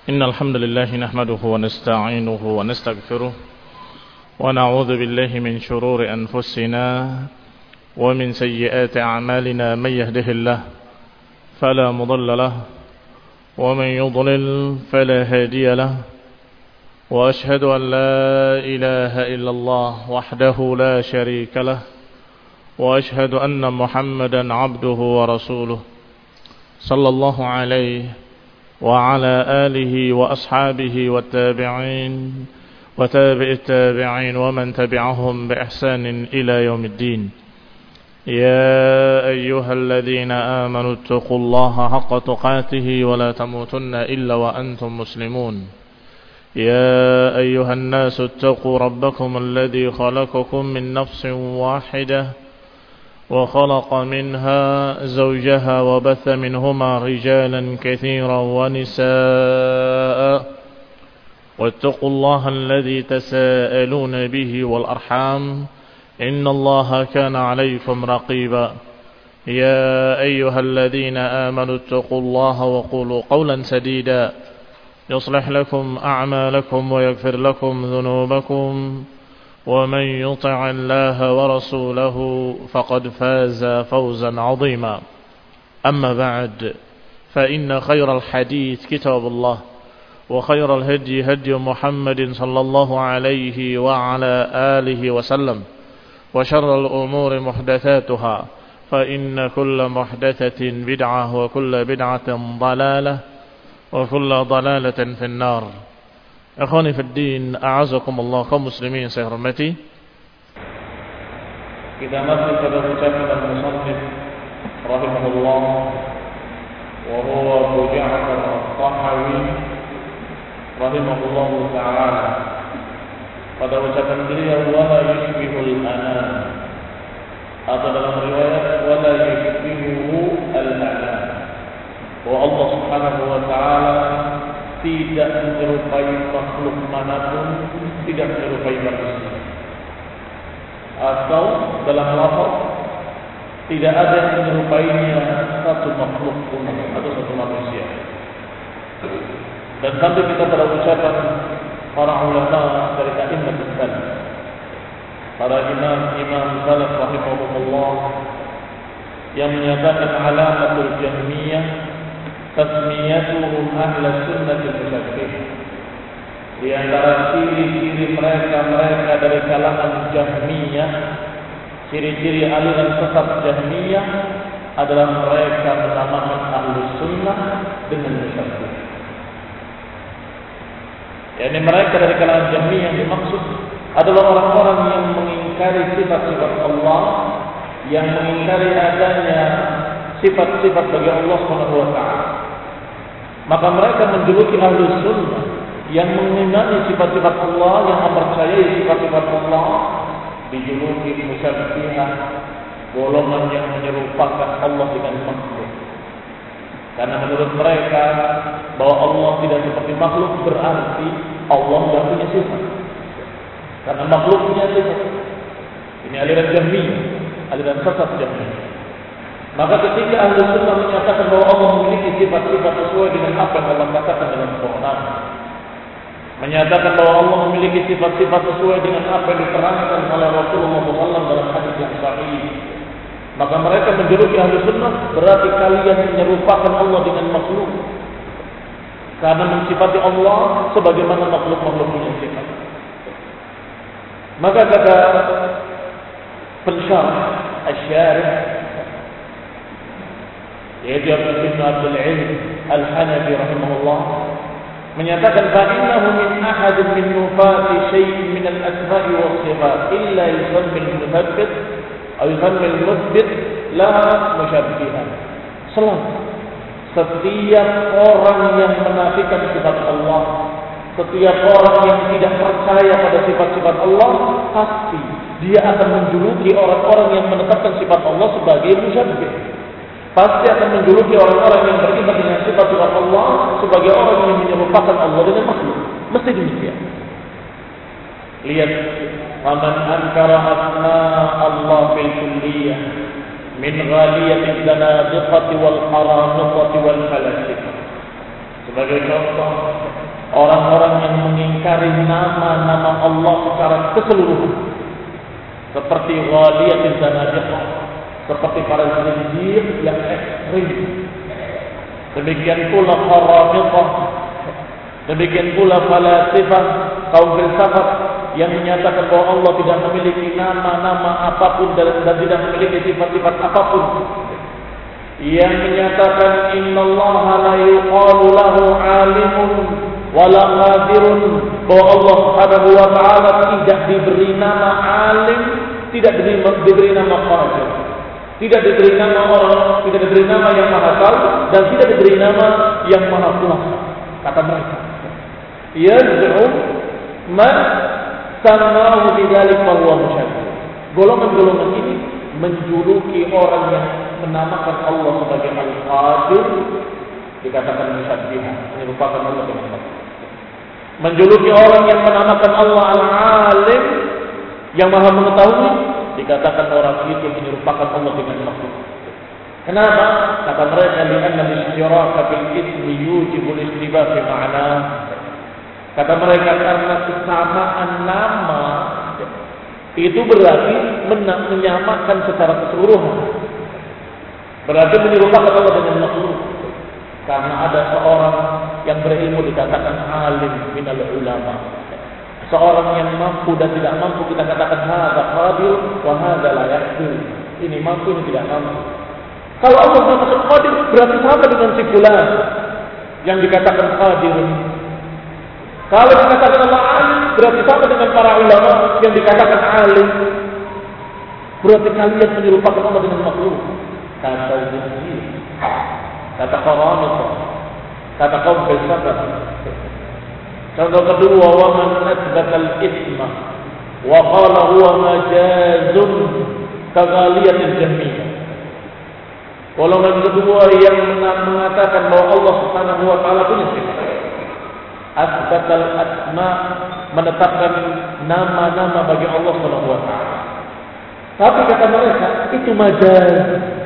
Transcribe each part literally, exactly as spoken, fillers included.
إن الحمد لله نحمده ونستعينه ونستغفره ونعوذ بالله من شرور أنفسنا ومن سيئات أعمالنا. من يهده الله فلا مضل له ومن يضلل فلا هادي له، وأشهد أن لا إله إلا الله وحده لا شريك له، وأشهد أن محمدا عبده ورسوله صلى الله عليه وعلى آله وأصحابه والتابعين وتابع التابعين ومن تبعهم بإحسان إلى يوم الدين. يا أيها الذين آمنوا اتقوا الله حق تقاته ولا تموتن إلا وأنتم مسلمون. يا أيها الناس اتقوا ربكم الذي خلقكم من نفس واحدة وخلق منها زوجها وبث منهما رجالا كثيرا ونساء، واتقوا الله الذي تساءلون به والأرحام إن الله كان عليكم رقيبا. يا أيها الذين آمنوا اتقوا الله وقولوا قولا سديدا يصلح لكم أعمالكم ويغفر لكم ذنوبكم، ومن يطع الله ورسوله فقد فاز فوزا عظيما. أما بعد، فإن خير الحديث كتاب الله، وخير الهدي هدي محمد صلى الله عليه وعلى آله وسلم، وشر الأمور محدثاتها، فإن كل محدثة بدعة وكل بدعة ضلالة وكل ضلالة في النار. Akhwani fid din, a'azakumullah, kaum muslimin yang saya hormati. Kita masih pada ucapan al-musannif rahimahullah wa huwa Abu Ja'far al-Tahawi rahimahullah ta'ala. Pada ucapan beliau, wala yushbihul anam, atau dalam riwayat wala yushbihu al-anam, bahwa Allah subhanahu wa ta'ala tidak menyerupai makhluk manapun, tidak menyerupai manusia. Atau dalam lafaz, tidak ada yang menyerupainya satu makhluk pun atau satu manusia. Dan sampai kita pada ucapan para ulama dari a'immat salaf, para imam-imam salaf rahimahumullah, yang menyatakan alamatul jahmiyah tasmiyatuhum ahla sunnah al-musyabbih. Di antara ciri-ciri mereka-mereka dari kalangan Jahmiyah, ciri-ciri aliran sesat Jahmiyah adalah mereka menamakan ahlu sunnah dengan musyabbih. Yani mereka dari kalangan Jahmiyah yang dimaksud adalah orang-orang yang mengingkari sifat-sifat Allah, yang mengingkari adanya sifat-sifat bagi Allah subhanahu wa ta'ala. Maka mereka menjuluki ahlu sunnah yang mengimani sifat-sifat Allah, yang mempercayai sifat-sifat Allah, dijuluki musyabbihah, golongan yang menyerupakan Allah dengan makhluk. Karena menurut mereka bahwa Allah tidak seperti makhluk berarti Allah tidak punya sifat, karena makhluk punya sifat. Ini aliran Jahmiyah, aliran sesat Jahmiyah. Maka ketika ahli sunnah menyatakan bahwa Allah memiliki sifat-sifat sesuai dengan apa yang Allah katakan dalam Quran, menyatakan bahwa Allah memiliki sifat-sifat sesuai dengan apa yang diterangkan oleh Rasulullah shallallahu alaihi wasallam dalam hadis yang sahih, maka mereka menjuluki ahli sunnah berarti kalian menyerupakan Allah dengan makhluk, karena mensifati Allah sebagaimana makhluk-makhluk punya sifat. Maka kata pensyarah asy-syarih, yaitu Ibnu Abdul Aziz Al-Hanafi rahimahullah, menyatakan fa'innahu min ahadin min nufati syai'in min al-asma'i wa sifat illa yusammi al-muthabbit atau yusammi al-muthbit la musyabbihan. Selalu setiap orang yang menafikan sifat Allah, setiap orang yang tidak percaya pada sifat-sifat Allah, pasti dia akan menjuluki orang-orang yang menetapkan sifat Allah sebagai musyabbih. Pasti akan menjuluki orang-orang yang beriman dengan sifat-sifat Allah sebagai orang yang menyerupakan Allah dengan makhluk. Mesti demikian. Lihat, faman ankara asma Allah bil kulliyah min ghaliyatil zanadiqati wal qaraniqati wal falasiqah. Sebagai contoh, orang-orang yang mengingkari nama-nama Allah secara keseluruhan, seperti ghaliyatil zanadiqah, seperti para zindiq yang ekstrim. Demikian pula kharamiqah, demikian pula falasifah, kaum filsafat yang menyatakan bahwa Allah tidak memiliki nama-nama apapun dan tidak memiliki sifat-sifat apapun. Yang menyatakan innallaha la yuqalu lahu alimun wala qadirun, bahwa Allah Subhanahu wa taala tidak diberi nama alim, tidak diberi, diberi nama qadir, tidak diberi nama orang, tidak diberi nama yang maha tahu, dan tidak diberi nama yang maha kuasa. Kata mereka, yaz'um man samahu bidzalik wa huwa musyabbih. Golongan-golongan ini menjuluki orang yang menamakan Allah sebagai Al-Qadir, dikatakan musyabbih, menyerupakan Allah dengan makhluk. Menjuluki orang yang menamakan Allah Al-Alim, yang maha mengetahui, dikatakan orang itu menyerupakan Allah dengan makhluk. Kenapa? Kata mereka, li'anna al-ishtiraka bil ismi yujibu al-istibah fi ma'na. Kata mereka, karena kesamaan nama itu berarti menyamakan secara keseluruhan, berarti menyerupakan Allah dengan makhluk. Karena ada seorang yang berilmu dikatakan alim minal ulama, seorang yang mampu dan tidak mampu kita katakan hadza qadir wa hadza la yaqdir, ini mampu ini tidak mampu. Kalau Allah mengatakan qadir berarti sama dengan si fulan yang dikatakan qadir. Kalau dikatakan Allah alim berarti sama dengan para ulama yang dikatakan alim. Berarti kalian menyerupakan Allah dengan makhluk. Kata Zindiq, kata Kharamiqah, kata kaum filsafat. Contoh kedua, wa man athbata al-ithma wa qala huwa majazun kaghaliyatil jahmiyah. Golongan kedua yang mengatakan bahwa Allah Subhanahu wa taala punya sifat. Asbatal asma, menetapkan nama-nama bagi Allah Subhanahu wa taala. Tapi kata mereka itu majaz.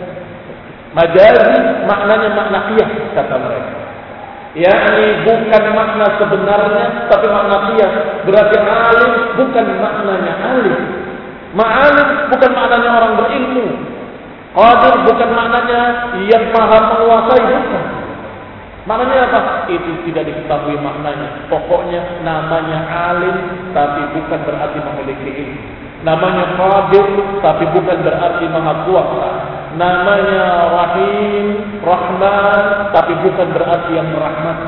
Majazi maknanya makna qiyas kata mereka. yakni bukan makna sebenarnya tapi makna qiyas. Berarti alim bukan maknanya alim. Ma'alim bukan maknanya orang berilmu. Qadir bukan maknanya yang maha menguasai, bukan. Maknanya apa? Itu tidak diketahui maknanya. Pokoknya namanya alim tapi bukan berarti memiliki ilmu. Namanya qadir tapi bukan berarti maha kuasa. Namanya rahim, rahman tapi bukan berarti yang merahmati.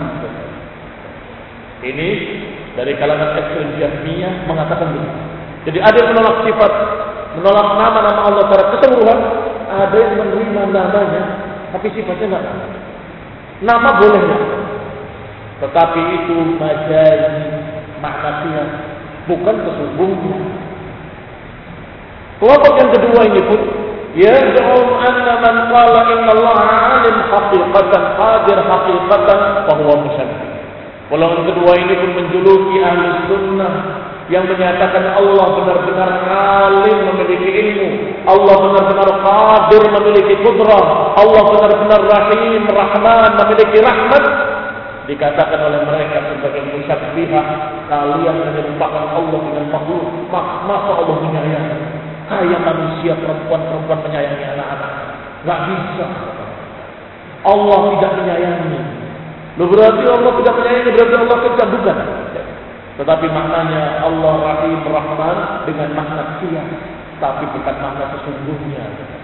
Ini dari kalangan ekstrem Jahmiyah mengatakan begitu. Jadi ada yang menolak sifat, menolak nama-nama Allah secara keseluruhan, ada yang menerima namanya tapi sifatnya enggak. Nama boleh, tetapi itu majazi, makna qiyas, bukan sesungguhnya. Kelompok yang kedua ini pun yaz'um anna man qala inna Allah 'alim haqiqatan qadir haqiqatan fa huwa musyabbih. Golongan kedua ini pun menjuluki ahli sunnah yang menyatakan Allah benar-benar alim, memiliki ilmu, Allah benar-benar qadir, memiliki qudrah, Allah benar-benar rahim, rahman, memiliki rahmat. Dikatakan oleh mereka sebagai musyabbihah, kalian menyerupakan Allah dengan makhluk. Masa Allah menyayangi? Kayak manusia perempuan-perempuan menyayangi anak-anak. Gak bisa. Allah tidak menyayangi. Loh, berarti Allah tidak menyayangi, berarti Allah kejam, bukan? Tetapi maknanya Allah Rahim Rahman dengan makna qiyas, tapi bukan makna sesungguhnya.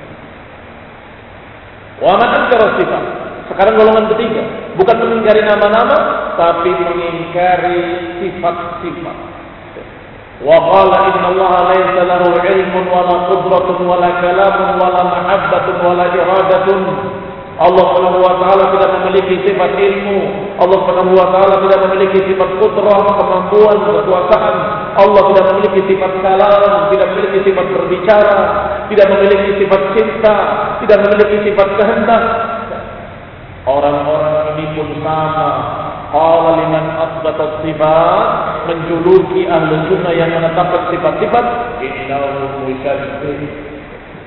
Wa man ankara sifat. Sekarang golongan ketiga, bukan mengingkari nama-nama, tapi mengingkari sifat-sifat. Wa qala inna Allah laysa lahu ilmun wala qudratun wala kalamun wala mahabbatun wala iradatun. Allah Subhanahu wa taala tidak memiliki sifat ilmu, Allah Subhanahu wa taala tidak memiliki sifat qudrah, kemampuan, kekuasaan. Allah tidak memiliki sifat kalam, tidak memiliki sifat berbicara, tidak memiliki sifat cinta, tidak memiliki sifat kehendak. Orang-orang ini pun sama. Qala liman asbata sifat, menjuluki ahli sunnah yang menetapkan sifat-sifat, innahu musyabbih.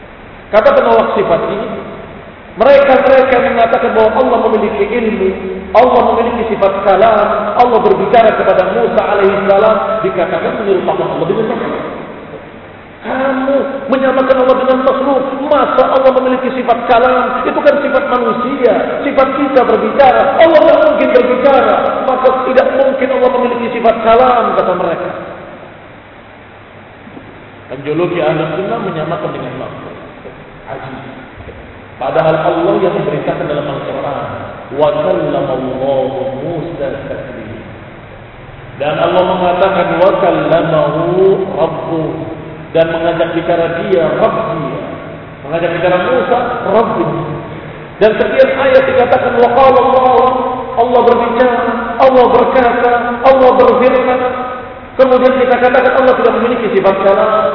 Kata penolak sifat ini, mereka-mereka mengatakan bahwa Allah memiliki ilmu, Allah memiliki sifat kalam, Allah berbicara kepada Musa alaihissalam, dikatakan menyerupakan Allah dengan makhluk. Kamu menyamakan Allah dengan makhluk. Masa Allah memiliki sifat kalam? Itu kan sifat manusia, sifat kita berbicara. Allah tidak mungkin berbicara, maka tidak mungkin Allah memiliki sifat kalam, kata mereka. Menjuluki Ahlus Sunnah menyamakan dengan makhluk. Ajib. Padahal Allah yang memberitakan dalam Al-Quran, wa kallamallahu Musa taklima. Dan Allah mengatakan wa kallamahu rabbuh, dan mengajak bicara dia Rabbi, mengajak bicara Musa Rabbi. Dan sekian ayat dikatakan wa qala Allah, Allah berbicara, Allah berkata, Allah berfirman. Kemudian kita katakan Allah tidak memiliki sifat kalam.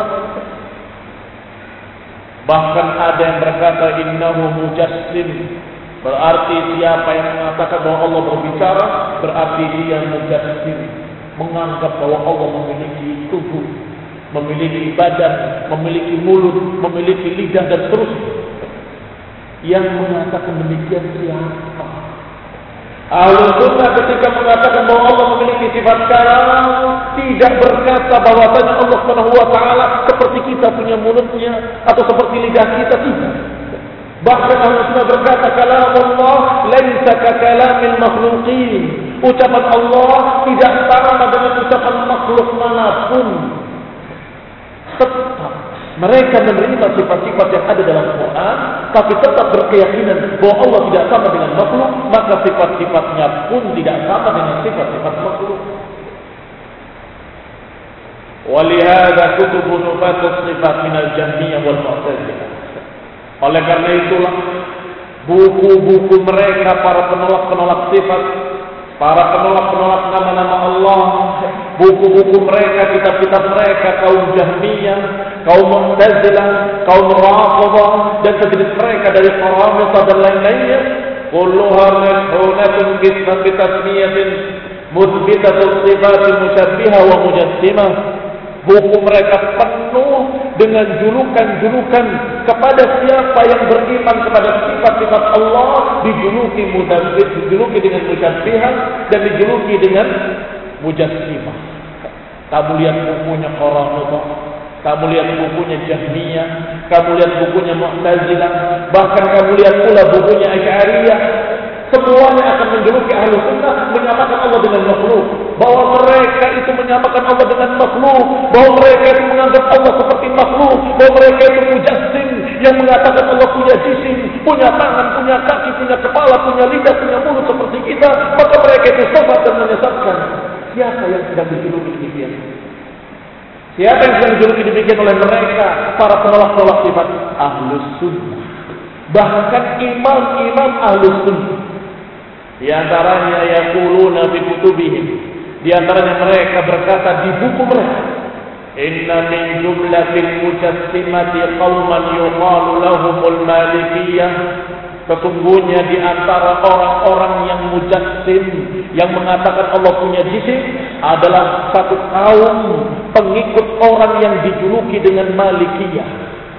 Bahkan ada yang berkata innahu mujassim, berarti siapa yang mengatakan bahwa Allah berbicara, berarti dia mujassim, menganggap bahwa Allah memiliki tubuh, memiliki badan, memiliki mulut, memiliki lidah dan seterusnya. Yang mengatakan demikian siapa? Ahlus Sunnah ketika mengatakan bahwa Allah memiliki sifat kalam, tidak berkata bahwasanya Allah Subhanahu wa taala seperti kita punya mulutnya atau seperti lidah kita, tidak. Bahkan Ahlus Sunnah berkata kalamullah laisa ka kalamil makhluqin. Ucapan Allah tidak sama dengan ucapan makhluk manapun. Tetap mereka menerima sifat-sifat yang ada dalam Quran, tapi tetap berkeyakinan bahwa Allah tidak sama dengan makhluk, maka sifat-sifatnya pun tidak sama dengan sifat-sifat makhluk. Walihada kutubu nufatus sifat minal Jahmiyah wal Mu'tazilah. Oleh karena itulah buku-buku mereka para penolak-penolak sifat, para penolak-penolak nama-nama Allah, buku-buku mereka, kitab-kitab mereka, kaum Jahmiyah, kaum Mu'tazilah, kaum Rafidhah, dan sejenis mereka dari Qaramithah dan lain-lainnya, kulluha madhunatun bitasmiyatin muthbitatus sifatil musyabbihah wa mujassimah. Buku mereka penuh dengan julukan-julukan kepada siapa yang beriman kepada sifat-sifat Allah, dijuluki mudabbir, dijuluki dengan musyabbihah, dan dijuluki dengan mujassimah. Kamu lihat bukunya Qaramithah, kamu lihat bukunya Jahmiyah, kamu lihat bukunya Mu'tazilah, bahkan kamu lihat pula bukunya Asy'ariyah. Semuanya akan menjuluki Ahlus Sunnah menyamakan Allah dengan makhluk, bahwa mereka itu menyamakan Allah dengan makhluk, bahwa mereka itu menganggap Allah seperti makhluk, bahwa mereka itu mujassim yang mengatakan Allah punya jisim, punya tangan, punya kaki, punya kepala, punya lidah, punya mulut seperti kita, maka mereka itu sesat dan menyesatkan. Siapa yang sedang dijuluki demikian? Siapa yang sedang dijuluki demikian oleh mereka, para penolak-penolak sifat? Ahlus Sunnah. Bahkan imam-imam Ahlus Sunnah, di antaranya yaquluna fi kutubihim, di antaranya mereka berkata di buku mereka, inna min jumlatil mujassimati qauman yuqalu lahumul malikiyah. Sesungguhnya di antara orang-orang yang mujassim, yang mengatakan Allah punya jisim, adalah satu kaum pengikut orang yang dijuluki dengan Malikiyah.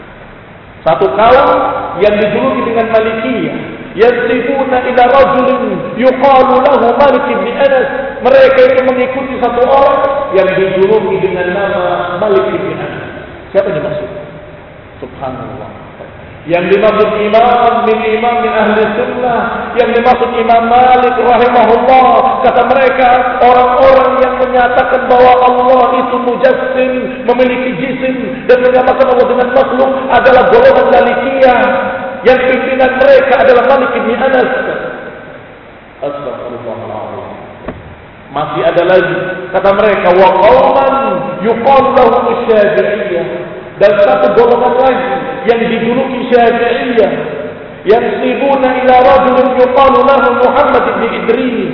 Satu kaum yang dijuluki dengan Malikiyah, yansibuna ila rajulin yuqalu lahu Malik bin Anas. Mereka itu mengikuti satu orang yang dijuluki dengan nama Malik bin Anas. Siapa yang dimaksud? Subhanallah. Yang dimaksud imam min imam min ahli sunnah, yang dimaksud Imam Malik rahimahullah. Kata mereka, orang-orang yang menyatakan bahwa Allah itu mujassim, memiliki jisim, dan menyatakan Allah dengan makhluk adalah golongan Malikiyah, yang pimpinan mereka adalah Malik bin Anas. Astagfirullahaladzim. Masih ada lagi, kata mereka, wa qauman yuqalu lahum Syafi'iyah, dan satu golongan lagi yang dijuluki Syafi'iyah, yang sibuna ila rajulin yuqalu lahu Muhammad bin Idris.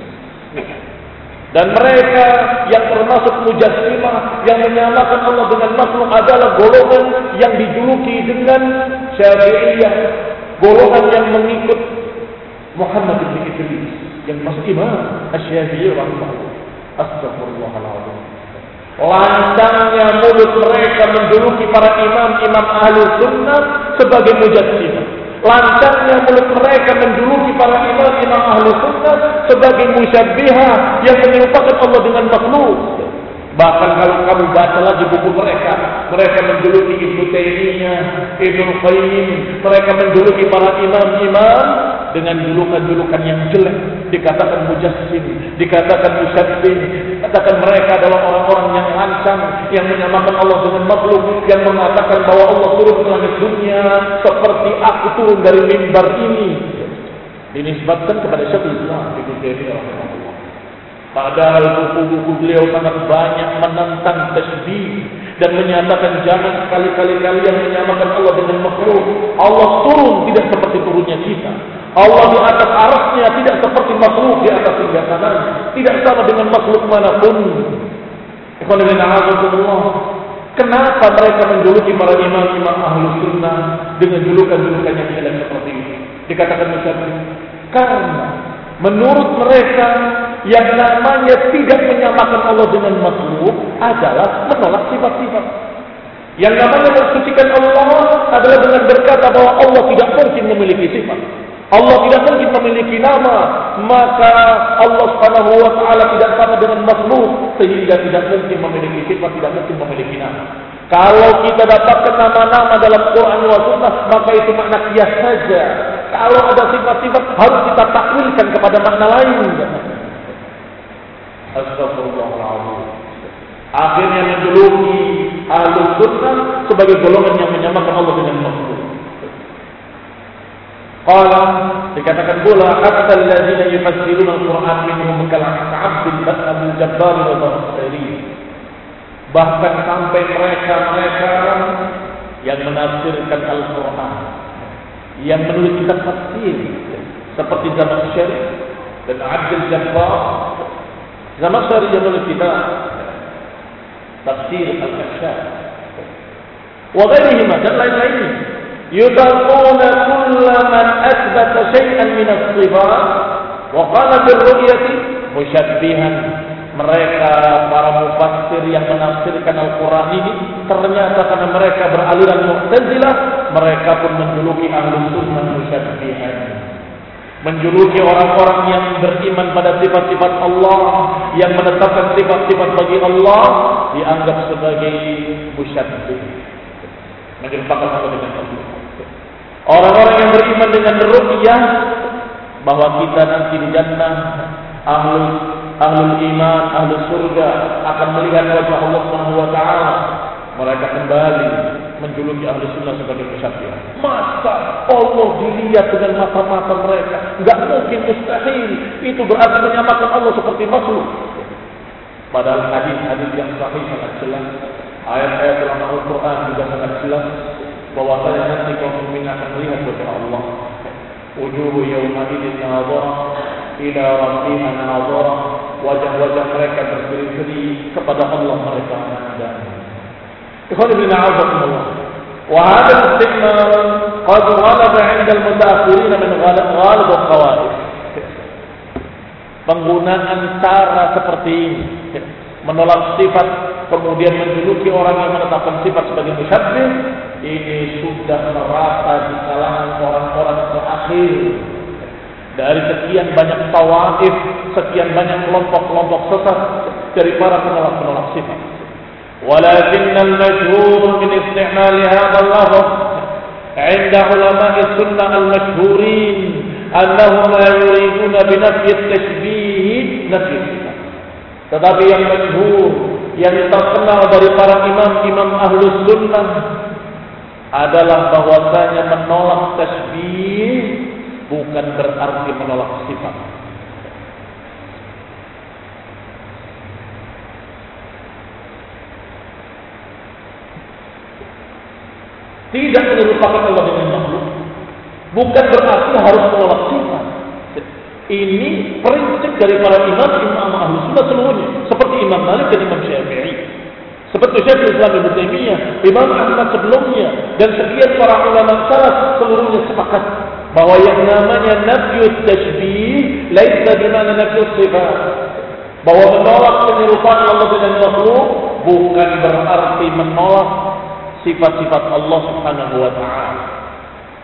Dan mereka yang termasuk mujassimah, yang menyamakan Allah dengan makhluk, adalah golongan yang dijuluki dengan Syafi'iyah, golongan yang mengikut Muhammad bin Idris, yang masuk Imam Asy-Syafi'i rahimahullah. Astagfirullahaladzim. Lancangnya mulut mereka menjuluki para imam-imam Ahlus Sunnah sebagai mujassimah. Lancangnya mulut mereka menjuluki para imam-imam ahli sunnah sebagai musyabbihah yang menyerupakan Allah dengan makhluk. Bahkan kalau kamu baca lagi buku mereka, mereka menjuluki Ibnu Taimiyah, Ibnu Qayyim, mereka menjuluki para imam-imam dengan julukan-julukan yang jelek, dikatakan mujassim, dikatakan musyabbih, dikatakan mereka adalah orang-orang yang lancang, yang menyamakan Allah dengan makhluk, yang mengatakan bahwa Allah turun ke langit dunia seperti aku turun dari mimbar ini. Dinisbatkan kepada Syekhul Islam Ibnu Taimiyah rahimahullah. Padahal buku-buku beliau sangat banyak menentang tasbih dan menyatakan jangan sekali-kali kalian menyamakan Allah dengan makhluk. Allah turun tidak seperti turunnya kita. Allah di atas arasnya tidak seperti makhluk di atas singgasananya, tidak sama dengan makhluk manapun. Kenapa mereka menjuluki para imam-imam ahlus sunnah dengan julukan-julukan yang jelek seperti ini? Dikatakan musyabbih. Karena menurut mereka yang namanya tidak menyamakan Allah dengan makhluk adalah menolak sifat-sifat. Yang namanya mensucikan Allah adalah dengan berkata bahwa Allah tidak mungkin memiliki sifat. Allah tidak mungkin memiliki nama, maka Allah Subhanahu wa taala tidak sama dengan makhluk sehingga tidak mungkin memiliki sifat, tidak mungkin memiliki nama. Kalau kita dapatkan nama-nama dalam Quran wa sunnah, maka itu makna qiyas saja. Kalau ada sifat-sifat harus kita takwilkan kepada makna lain. Astagfirullahaladzim. Akhirnya menjuluki ahlus sunnah sebagai golongan yang menyamakan Allah dengan makhluk. Qala, dikatakan pula hatta alladzina yufassiruna al-Qur'an minhum kal-'abd Abdul Jabbar wa Basri. Bahkan sampai mereka-mereka yang menafsirkan Al-Qur'an, yang menulis kitab tafsir seperti Zamakhsyari dan Abdul Jabbar. Zamakhsyari yang menulis kitab tafsir Al-Kashaf wa ghairihima dan lain-lainnya, yudalluna kulla man athbata shay'an min as-sifat wa qala bil-ru'yati musyabbihan. Mereka para mufassir yang menafsirkan Al-Quran ini ternyata karena mereka beraliran Mu'tazilah, mereka pun menjuluki ahlus sunnah musyabbihan, menjuluki orang-orang yang beriman pada sifat-sifat Allah, yang menetapkan sifat-sifat bagi Allah, dianggap sebagai musyabbih, menyerupakan Allah dengan Allah. Orang-orang yang beriman dengan ru'yah, bahwa kita nanti di jannah, ahlul ahlul iman, ahlul surga akan melihat wajah Allah Subhanahu wa taala, mereka kembali menjuluki ahli sunnah sebagai musyabbih. Masa Allah dilihat dengan mata-mata mereka? Enggak mungkin, mustahil. Itu berarti menyamakan Allah seperti makhluk. Padahal hadis-hadis yang sahih sangat jelas, ayat-ayat dalam Al-Quran juga sangat jelas bahwasanya nanti kaum mukmin akan melihat wajah Allah. Wujuhu yawma idzin nadhirah ila rabbiha nadhirah. Wajah-wajah mereka berseri-seri kepada Allah mereka memandang. Ikhwan fillah a'azakumullah. Wa hadha al-istiqmal qad ghalaba 'inda al-mutaakhirin min ghalab al-qawaid. Penggunaan cara seperti ini, menolak sifat kemudian menjuluki orang yang menetapkan sifat sebagai musyabbih, ini sudah merata di kalangan orang-orang terakhir. Dari sekian banyak tawaif, sekian banyak kelompok-kelompok sesat dari para penolak-penolak sifat. Walakin al-mashhur min isti'mal hadha al-lafz 'inda ulama' as-sunnah al-mashhurin annahum la yuriduna bi nafyi at-tashbih nafyi sifat. Tetapi yang masyhur, yang terkenal dari para imam-imam ahlus sunnah adalah bahwasanya menolak tasbih bukan berarti menolak sifat. Tidak menyerupakan Allah dengan makhluk bukan berarti harus menolak sifat. Ini prinsip dari para imam-imam ahlus sunnah seluruhnya, seperti Imam Malik dan Imam Syafi'i, seperti Syekhul Islam Ibnu Taimiyah, Imam Ahmad sebelumnya, dan sekian para ulama salaf seluruhnya sepakat bahwa yang namanya nafyut tashbih laisa bimana nafyus sifat, bahwa menolak penyerupaan Allah dengan makhluk bukan berarti menolak sifat-sifat Allah Subhanahu wa taala.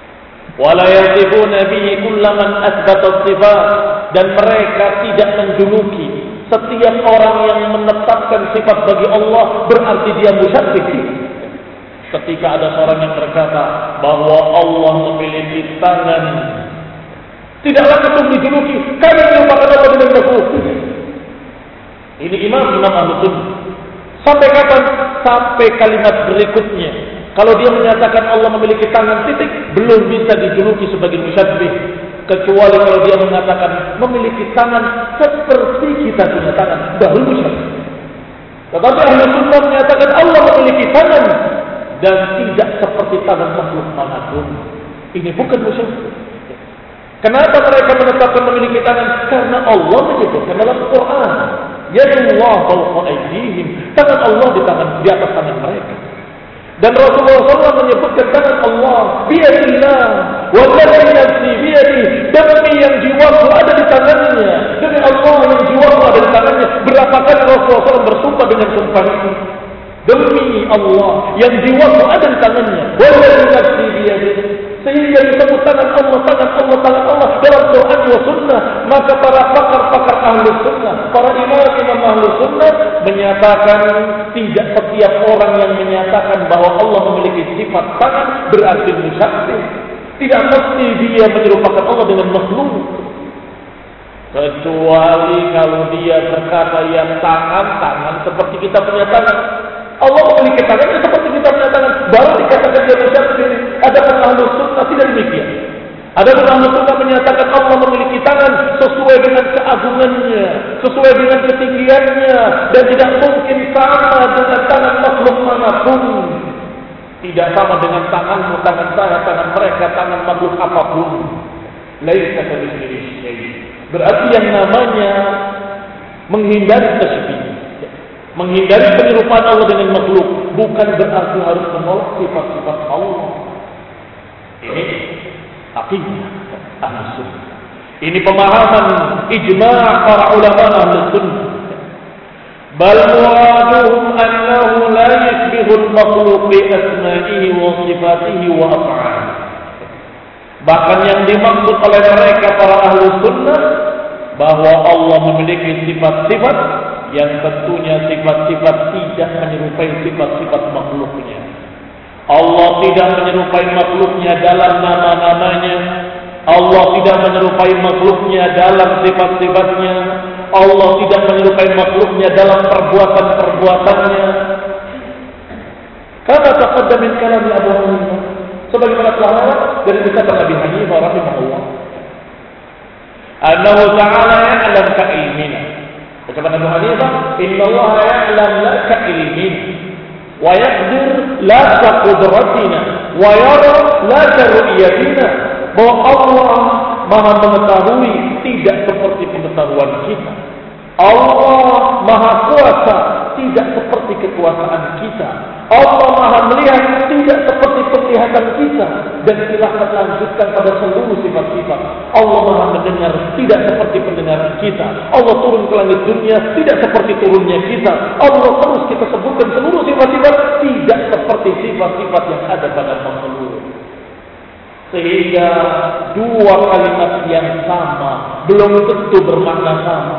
Wala yasifuna bihi kullaman asbata sifat, dan mereka tidak menjuluki setiap orang yang menetapkan sifat bagi Allah berarti dia musyabbih. Ketika ada seorang yang berkata bahwa Allah memiliki tangan, tidaklah ketum dijuluki kami merupakan Allah dengan makhluk. Ini imam imam Ahlus-Sunnah. Sampai kapan? Sampai kalimat berikutnya. Kalau dia menyatakan Allah memiliki tangan titik, belum bisa dijuluki sebagai musyabbih. Kecuali kalau dia mengatakan memiliki tangan seperti kita punya tangan, baru musyabbih. Tetapi Ahlus-Sunnah menyatakan Allah memiliki tangan dan tidak seperti tangan makhluk manapun. Ini bukan musyabbih. Kenapa mereka menetapkan memiliki tangan? Karena Allah menyebutkan dalam Quran, Yadullah fawqa aydihim, tangan Allah di tangan di atas tangan mereka. Dan Rasulullah shallallahu alaihi wasallam menyebutkan tangan Allah, biyadillah, walladzi nafsi biyadi, demi yang jiwaku ada di tangannya, demi Allah yang jiwaku ada di tangannya. Berapa kali Rasulullah shallallahu alaihi wasallam bersumpah dengan sumpah itu? Demi Allah yang jiwaku ada di tangannya, walladzi nafsi biyadi. Sehingga disebut tangan Allah, tangan Allah, tangan Allah dalam Quran wa Sunnah. Maka para pakar-pakar Ahlus Sunnah, para imam-imam Ahlus Sunnah menyatakan tidak setiap orang yang menyatakan bahwa Allah memiliki sifat tangan berarti musyabbih. Tidak mesti dia menyerupakan Allah dengan makhluk. Kecuali kalau dia berkata yang tangan-tangan seperti kita punya tangan. Allah memiliki tangan yang seperti kita punya tangan, baru dikatakan dia musyabbih. Adapun Ahlus Sunnah tidak demikian. Adapun Ahlus Sunnah menyatakan Allah memiliki tangan sesuai dengan keagungannya, sesuai dengan ketinggiannya, dan tidak mungkin sama dengan tangan makhluk manapun. Tidak sama dengan tanganmu, tangan saya, tangan mereka, tangan makhluk apapun. Laisa kamitslihi syai'. Berarti yang namanya menghindari tasybih, menghindari penyerupaan Allah dengan makhluk, bukan berarti harus menolak sifat-sifat Allah. Ini aqidah Ahlus Sunnah. Ini pemahaman ijma' para ulama Ahlus Sunnah. Bal muraduhum annahu la yashbihu al-makhluq bi asma'ihi wa sifatihi wa af'alihi. Bahkan yang dimaksud oleh mereka para Ahlus Sunnah bahwa Allah memiliki sifat-sifat yang tentunya sifat-sifat tidak menyerupai sifat-sifat makhluknya. Allah tidak menyerupai makhluknya dalam nama-namanya. Allah tidak menyerupai makhluknya dalam sifat-sifatnya. Allah tidak menyerupai makhluknya dalam perbuatan-perbuatannya. Kama taqaddama min kalam Abu Hanifah, sebagaimana telah lewat dari ucapan Abi Hanifah rahimahullah, annahu ta'ala ya'lam ka'ilmina. Ucapan Abu Hanifah, inna Allah ya'lam la ka'ilmina wa yaqdir la kaqudratina wa yara la karu'iyatina. Bahwa Allah maha mengetahui tidak seperti pengetahuan kita. Allah maha kuasa tidak seperti kekuasaan kita. Allah maha melihat tidak seperti penglihatan kita. Dan silahkan lanjutkan pada seluruh sifat-sifat. Allah maha mendengar tidak seperti pendengaran kita. Allah turun ke langit dunia tidak seperti turunnya kita. Allah terus kita sebutkan seluruh sifat-sifat tidak seperti sifat-sifat yang ada pada makhluk. Sehingga dua kalimat yang sama belum tentu bermakna sama.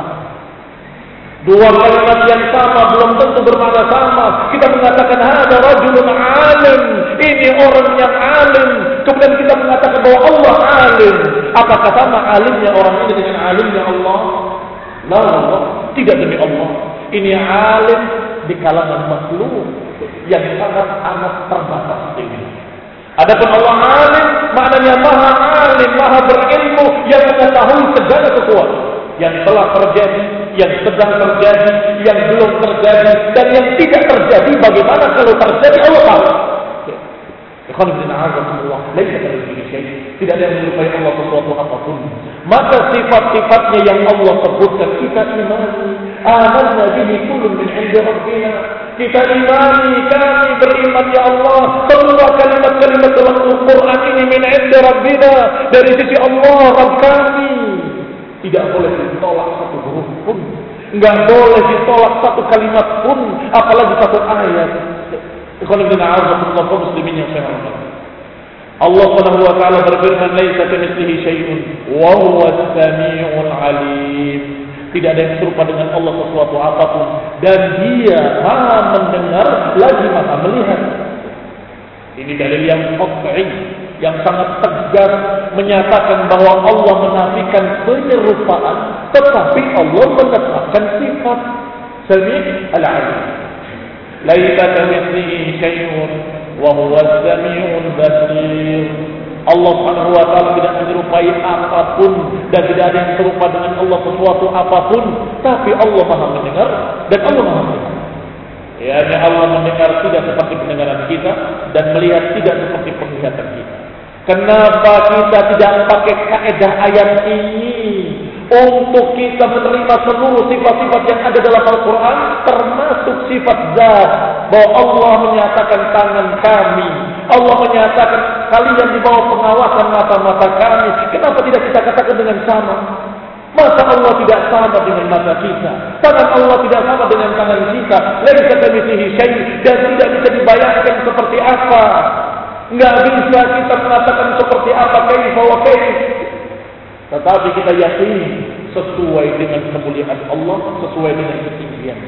Dua kalimat yang sama belum tentu bermakna sama. Kita mengatakan hada rajulun alim, ini orang yang alim. Kemudian kita mengatakan bahwa Allah alim. Apakah sama alimnya orang ini dengan alimnya Allah? La, Allah tidak demi Allah. Ini alim di kalangan makhluk yang sangat amat terbatas ini. Adapun Allah alim, maknanya maha alim, maha berilmu, yang mengetahui segala sesuatu yang telah terjadi, yang sedang terjadi, yang belum terjadi, dan yang tidak terjadi. Bagaimana kalau terjadi? Allah tahu. Ikhwan fillah, a'azakumullah, laisa kamitslihi syai'. Tidak ada yang menyerupai Allah sesuatu apapun. Maka sifat-sifatnya yang Allah sebutkan kita imani. Amanna bihi kullun min 'indi rabbina. Kita imani, kami beriman ya Allah, semua kalimat-kalimat dalam Al-Quran ini min 'indi rabbina, dari sisi Allah Rabb kami. Tidak boleh ditolak satu huruf pun, enggak boleh ditolak satu kalimat pun, apalagi satu ayat. Ikhwan fillah, a'azakumullah muslimin yang saya hormati. Allah Subhanahu wa taala berfirman, "Laisa kamitslihi syai'un wa huwas samii'ul 'aliim." Tidak ada yang serupa dengan Allah sesuatu apapun, dan Dia Maha mendengar lagi Maha melihat. Ini dalil yang qat'i, yang sangat tegas menyatakan bahwa Allah menafikan penyerupaan, tetapi Allah menetapkan sifat Sami' al-'Alim. Laisa kamitslihi syai'un wa huwas samii'ul basir. Allah Subhanahu wa taala tidak menyerupai apapun dan tidak ada yang serupa dengan Allah sesuatu apapun, tapi Allah Maha mendengar dan Allah Maha melihat. Ya, Allah mendengar tidak seperti pendengaran kita dan melihat tidak seperti penglihatan kita. Kenapa kita tidak pakai kaidah ayat ini untuk kita menerima seluruh sifat-sifat yang ada dalam Al-Quran, termasuk sifat zat, bahwa Allah menyatakan tangan kami, Allah menyatakan kalian di bawah pengawasan mata-mata kami. Kenapa tidak kita katakan dengan sama? Masa Allah tidak sama dengan mata kita, tangan Allah tidak sama dengan tangan kita, laisa kamitslihi syai', dan tidak bisa dibayangkan seperti apa. Enggak bisa kita mengatakan seperti apa, kaifa wa kaif. Tetapi kita yakin sesuai dengan kemuliaan Allah, sesuai dengan ketinggian.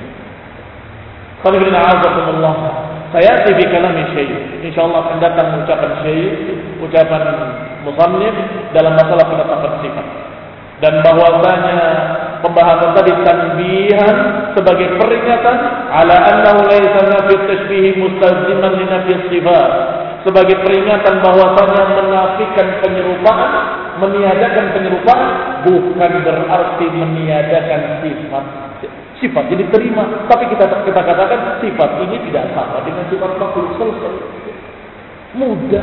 Qulna a'udzubillah. Saya di kalam syekh. Insyaallah akan datang ucapan syekh, ucapan musannif dalam masalah penetapan sifat. Dan bahwasanya pembahasan tadi tanbihan sebagai peringatan ala annahu laisa nafi tashbih mustalziman li nafi sifat, sebagai peringatan bahwasanya menafikan penyerupaan, meniadakan penyerupaan bukan berarti meniadakan sifat. Sifat jadi terima, tapi kita kita katakan sifat ini tidak sama dengan sifat makhluk. Selesai. Mudah.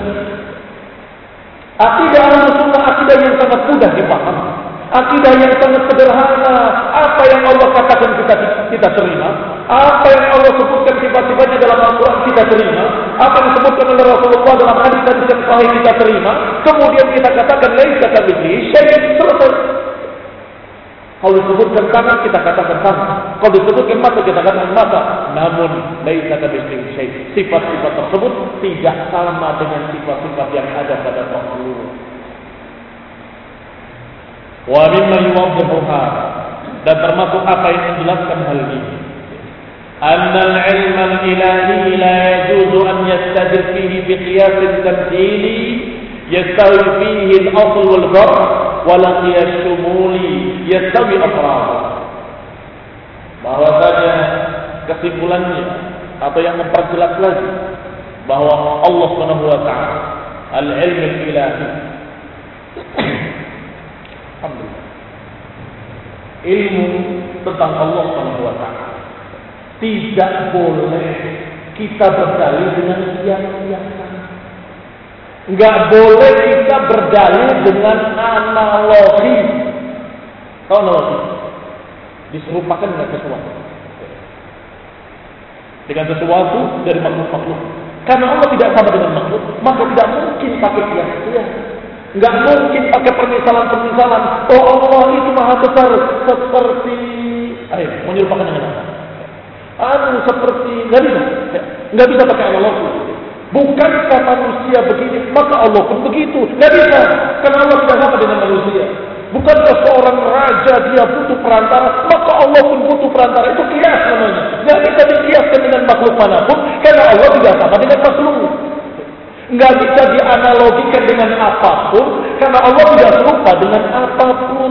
Akidah Ahlussunnah akidah yang sangat mudah dipahami. Akidah yang sangat sederhana. Apa yang Allah katakan kita kita terima, apa yang Allah sebutkan sifat-sifatnya dalam Al-Quran kita terima, apa yang disebutkan oleh Rasulullah dalam hadis-hadis yang sahih kita terima. Kemudian kita katakan laisa kamitslihi syai', selesai. Kalau disebutkan tangan kita katakan tangan, kalau disebutkan mata kita katakan mata. Namun laisa kamitslihi syai', sifat-sifat tersebut tidak sama dengan sifat-sifat yang ada pada makhluk. Wa mimma yuwaddihu hadha, dan termasuk apa yang menjelaskan hal ini, anna al-'ilma al-ilahi la yajuzu an yastajib fihi bi qiyas tamthili yastawi fihi al-asl wal farq wa la qiyas shumuli yastawi afrad. Bahwasanya kesimpulannya atau yang memperjelas lagi bahwa Allah Subhanahu wa taala al-'ilm al-ilahi, alhamdulillah, ilmu tentang Allah Subhanahu wa taala tidak boleh kita berdalil dengan kias-kiasan. Enggak boleh kita berdalil dengan analogi. Tahu analogi? Diserupakan dengan sesuatu. Dengan sesuatu dari makhluk-makhluk. Karena Allah tidak sama dengan makhluk, maka tidak mungkin pakai kias-kias. Enggak mungkin pakai permisalan-permisalan. Oh Allah itu maha besar seperti, ayo menyerupakan dengan apa? Anu seperti, enggak bisa. Enggak bisa pakai analogi. Bukankah manusia begini, maka Allah pun begitu. Enggak bisa. Karena Allah tidak sama dengan manusia. Bukankah seorang raja dia butuh perantara, maka Allah pun butuh perantara. Itu kias namanya. Enggak bisa dikiaskan dengan makhluk manapun, karena Allah tidak sama dengan makhluk. Enggak bisa dianalogikan dengan apapun, karena Allah tidak serupa dengan apapun.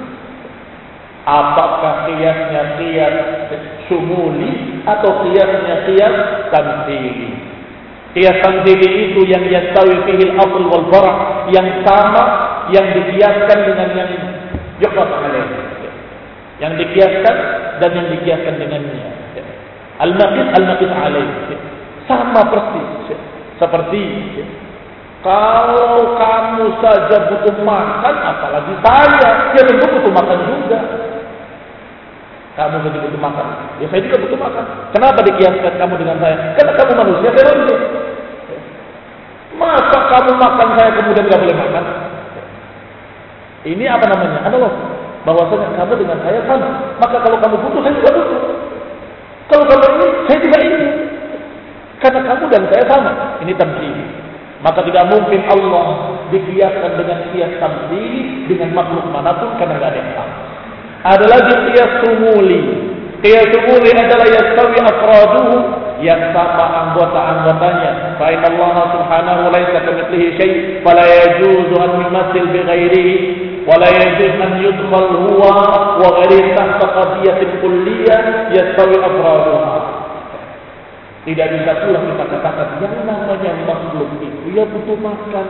Apakah qiyasnya qiyas syumuli atau qiyasnya qiyas tamtsili? Qiyas tamtsili itu yang yastawi fihi al-asl wal far', yang sama, yang dikiaskan dengan yang yuqas alaih, yang dikiaskan dan yang dikiaskan dengannya. Al-maqis al-maqis alaih, sama persis. Seperti kalau kamu saja butuh makan, apalagi saya, ya tentu butuh makan juga. Kamu saja butuh makan, ya saya juga butuh makan. Kenapa dikiaskan kamu dengan saya? Karena kamu manusia, saya manusia. Masa kamu makan saya kemudian tidak boleh makan? Ini apa namanya? Adalah bahwasanya kamu dengan saya sama. Maka kalau kamu butuh, saya juga butuh. Kalau kamu ini, saya juga ini. Karena kamu dan saya sama. Ini tamtsili. Maka tidak mungkin Allah dikiaskan dengan kias tamtsili dengan makhluk manapun karena tidak ada yang sama. Ada lagi kias sumuli. Kias sumuli adalah yastawi afraduhu, yang sama anggota-anggotanya. Fa inna Allah subhanahu laisa kamitslihi syai', fala yajuzu an yumathil bi ghairihi, wa la yajuzu an yudkhal huwa wa ghairuhu tahta qadiyatin kulliyah yastawi afraduha. Tidak bisa pula kita katakan yang namanya makhluk itu ya butuh makan.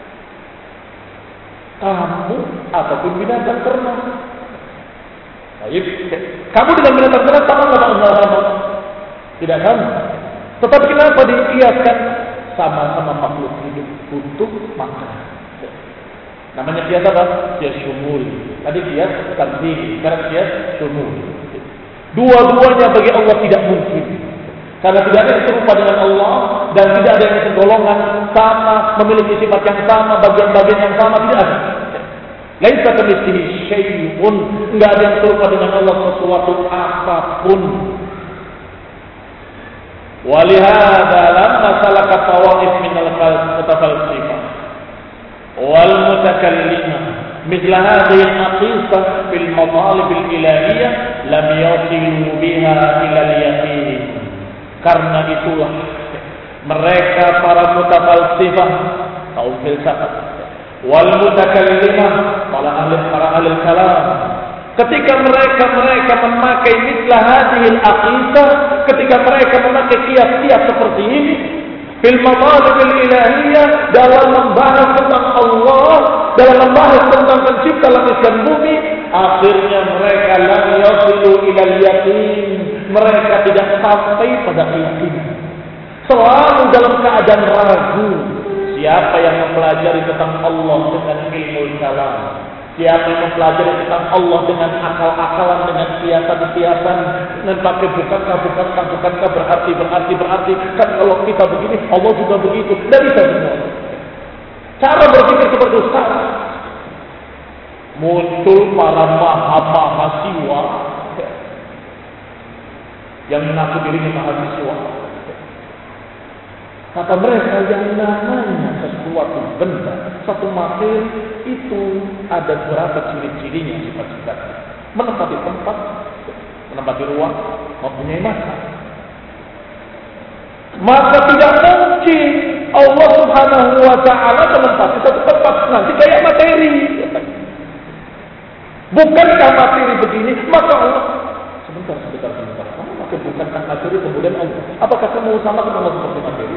Kamu ataupun binatang ternak. Baik, kamu dengan binatang ternak sama nggak sama? Tidak sama. Tetapi kenapa dikiaskan? Sama-sama makhluk hidup butuh makan. Namanya kias apa? Kias syumul. Tadi kias tanzih, sekarang kias syumul. Dua-duanya bagi Allah tidak mungkin. Karena tidak ada yang serupa dengan Allah dan tidak ada yang segolongan sama, memiliki sifat yang sama, bagian-bagian yang sama, tidak ada. Laisa kamitslihi syai'un, enggak ada yang serupa dengan Allah sesuatu apapun. Walihada lamma salaka tawaif min al-mutafalsifah wal mutakallimah مثل هذه الحقيقة في المطالب الإلهية لم يصلوا بها إلى اليقين. Karena itulah mereka para mutafalsifah, kaum filsafat, wal mutakallimah, para ahli para ahli kalam, ketika mereka mereka memakai mislah hadhil aqidah, ketika mereka memakai kias-kias seperti ini fil matalib ilahiyah, dalam membahas tentang Allah, dalam membahas tentang pencipta langit dan bumi, akhirnya mereka lam yasilu ilal yaqin, mereka tidak sampai pada keyakinan, selalu dalam keadaan ragu. Siapa yang mempelajari tentang Allah dengan ilmu kalam, siapa yang mempelajari tentang Allah dengan akal-akalan, dengan kiasan-kiasan, dengan pakai bukankah, bukankah, bukankah, berarti, berarti, berarti, kan kalau kita begini, Allah juga begitu. Tidak bisa semua. Cara berpikir seperti sekarang. Muncul para mahasiswa yang mengaku dirinya mahasiswa. Kata mereka yang namanya sesuatu benda, satu materi itu ada beberapa ciri-cirinya, sifat-sifatnya. Menempati tempat, menempati ruang, mempunyai masa. Maka tidak mungkin Allah Subhanahu wa Ta'ala menempati satu tempat nanti kayak materi. Bukankah materi begini? Maka Allah sebentar, sebentar, sebentar. Kamu pakai bukankah materi kemudian Allah. Apakah kamu sama dengan seperti materi?